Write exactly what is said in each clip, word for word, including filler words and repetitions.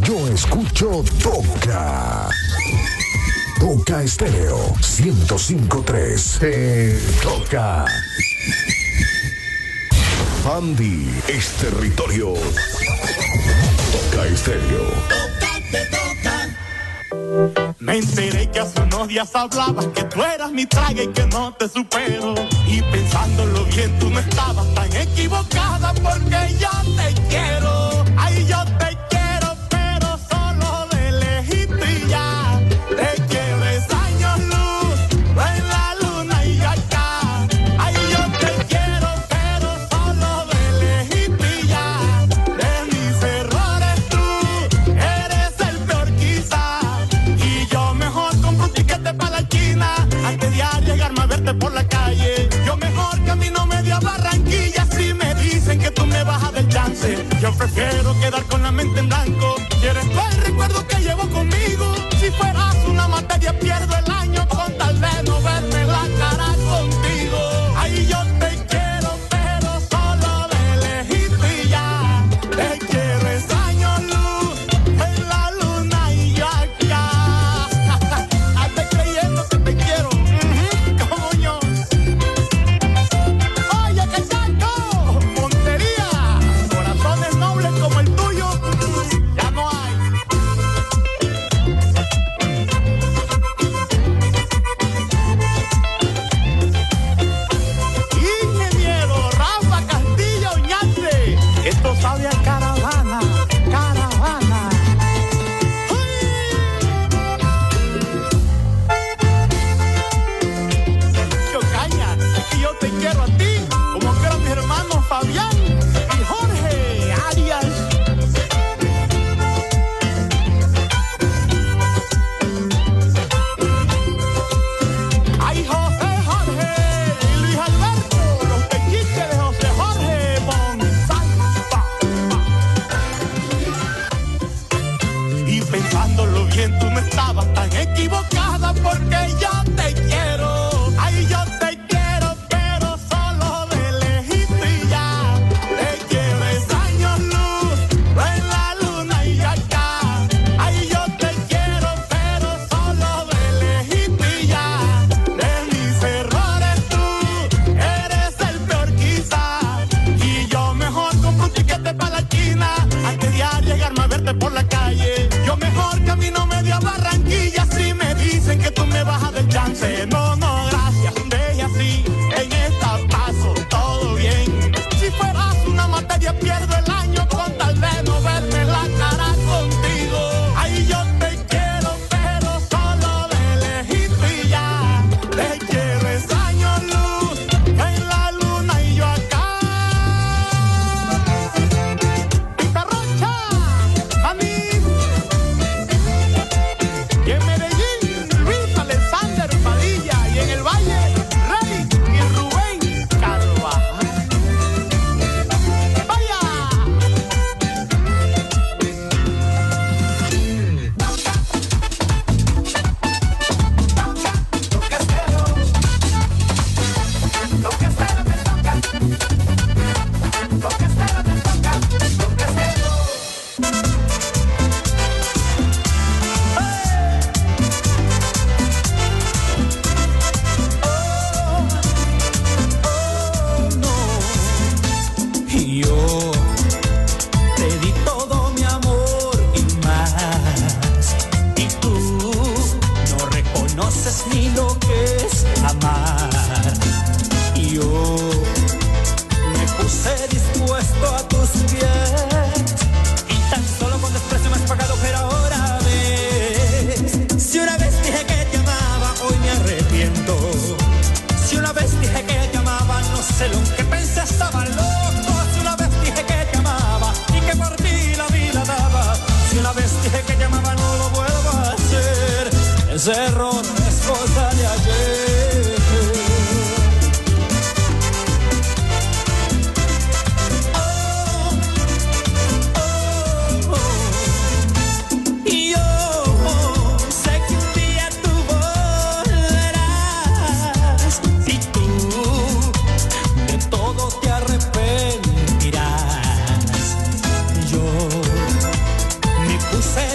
yo escucho Toca. Toca Estéreo ciento cinco punto tres. Te toca. Andy es territorio. Toca Estéreo. Toca, te toca. Me enteré que hace unos días hablabas que tú eras mi traga y que no te supero. Y pensándolo bien, tú no estabas tan equivocada porque yo te quiero. Ay, yo te quiero, pero solo de lejito y ya. Te quiero es años luz, en la luna y yo acá. Ay, yo te quiero, pero solo de lejito y ya. De mis errores tú eres el peor quizá. Y yo mejor compro un tiquete para la China antes de arriesgarme a verte por la calle. Yo mejor camino media Barranquilla si me dicen que tú me bajas del chance. Yo prefiero quedar con la mente en blanco. ¿Quieres tú el recuerdo que llevo conmigo? Si fueras una materia pierdo el año con tal de no verme la cara contigo. Ay, yo te quiero pero solo de lejito y ya. Te quiero es años luz en la luna y yo acá. Hazte creyendo que te quiero, uh-huh, como yo. Oye, que santo, montería, corazones nobles como el tuyo, ya no hay. Ingeniero Rafa Castillo Oñate, esto sabe a caravana, caravana. Yo caña, es que yo te quiero a ti, como quiero a mis hermanos Fabián y Jorge Arias. Ay, José Jorge y Luis Alberto, los pechiches de José Jorge Monsalva. Y pensándolo bien, tú no estabas tan equivocada porque yo te quiero. Ay, yo te quiero, pero solo de lejito y ya. Te quiero es años luz, en la luna y acá. Ay, yo te quiero, pero solo de lejito y ya. De mis errores tú eres el peor quizá. Y yo mejor compro un tiquete para la China antes de arriesgarme a verte por la calle. Yo mejor camino media Barranquilla si me dicen que tú me bajas del chance. No, no, gracias, deje así. En esta paso todo bien. Si fueras una materia pierdo el año con tal de no verme la cara contigo. Ay, yo te quiero, pero solo de lejito y ya. Te quiero es años luz, en la luna y yo acá. Pitarrocha, Anís. Y en Medellín, Luis Alexander Padilla. Y en el Valle, Rey y Rubén Carvajal. ¡Vaya! Y yo te di todo mi amor y más. Y tú no reconoces ni lo que es amar. Y yo me puse dispuesto a tus pies. Y tan solo con desprecio me has pagado, pero ahora ves. Si una vez dije que te amaba, hoy me arrepiento. Si una vez dije que te amaba, no sé lo que pensé, estaba loco. Si una vez dije que te amaba y que por ti la vida daba. Si una vez dije que te amaba, no lo vuelvo a hacer. Ese error es cosa de ayer. Oh, oh, oh. Y yo sé que un día tú volverás. Y tú de todo te arrepentirás. Yo me puse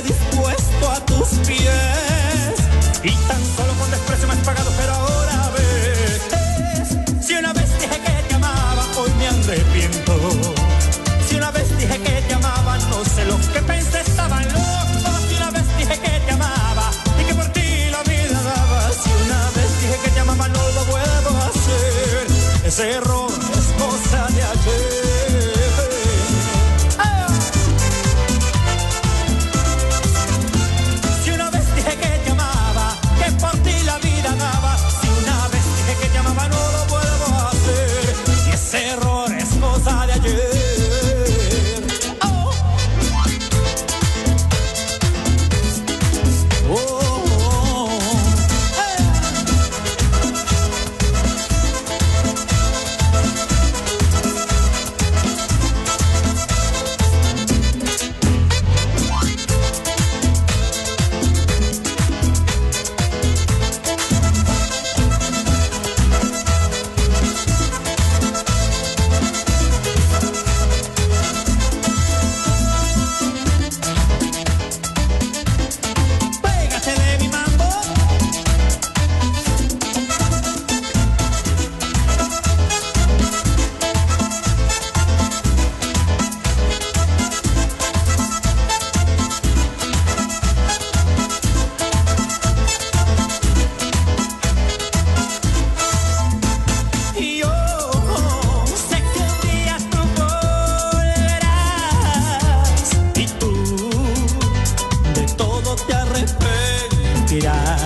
respirar.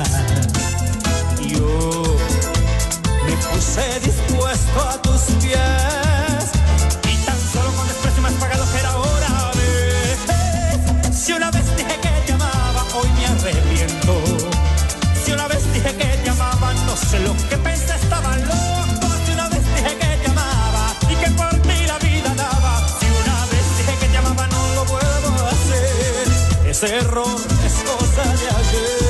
Yo me puse dispuesto a tus pies y tan solo con desprecio me has pagado que era hora de. Si una vez dije que te amaba, hoy me arrepiento. Si una vez dije que te amaba, no sé lo que pensé, estaba loco. Si una vez dije que te amaba y que por ti la vida daba. Si una vez dije que te amaba, no lo vuelvo a hacer. Ese error es cosa de ayer.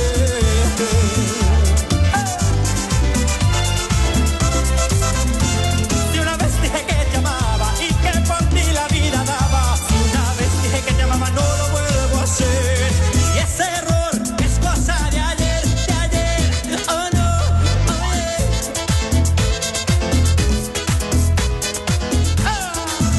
Si una vez dije que te amaba y que por ti la vida daba. Si una vez dije que te amaba, no lo vuelvo a hacer. Y ese error es cosa de ayer, de ayer. Oh no, oh yeah. Ah.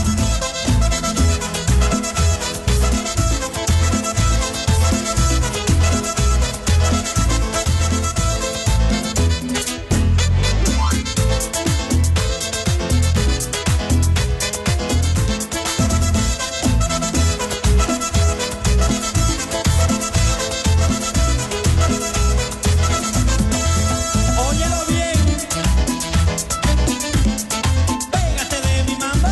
Óyelo bien, pégate de mi mambo.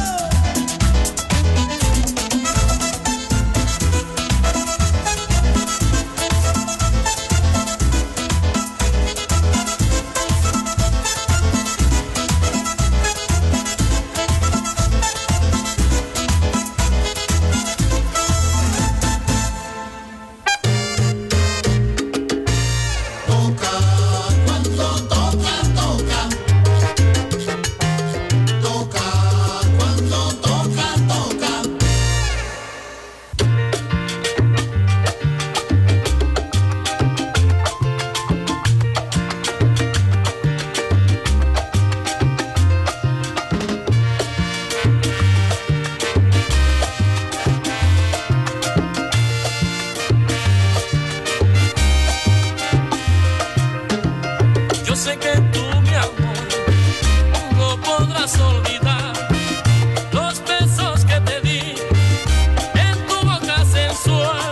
Yo sé que tú, mi amor, no podrás olvidar los besos que te di en tu boca sensual.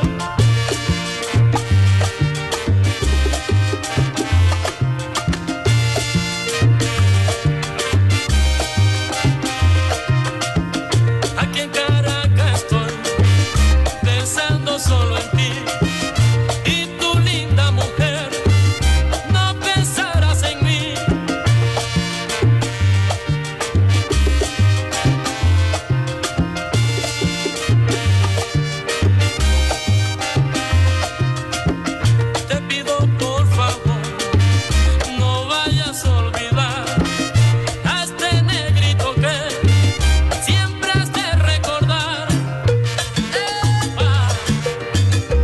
Aquí en Caracas estoy pensando solo en ti y tu linda mujer. No pensarás en mí. Te pido por favor, no vayas a olvidar a este negrito que siempre has de recordar. ¡Epa!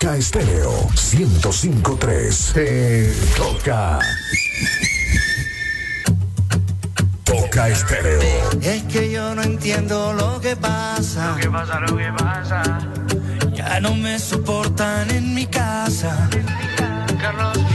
Toca Estéreo ciento cinco punto tres. Te toca. Toca Estéreo. Es que yo no entiendo lo que pasa. Lo que pasa, lo que pasa. Ya no me soportan en mi casa. Carlos.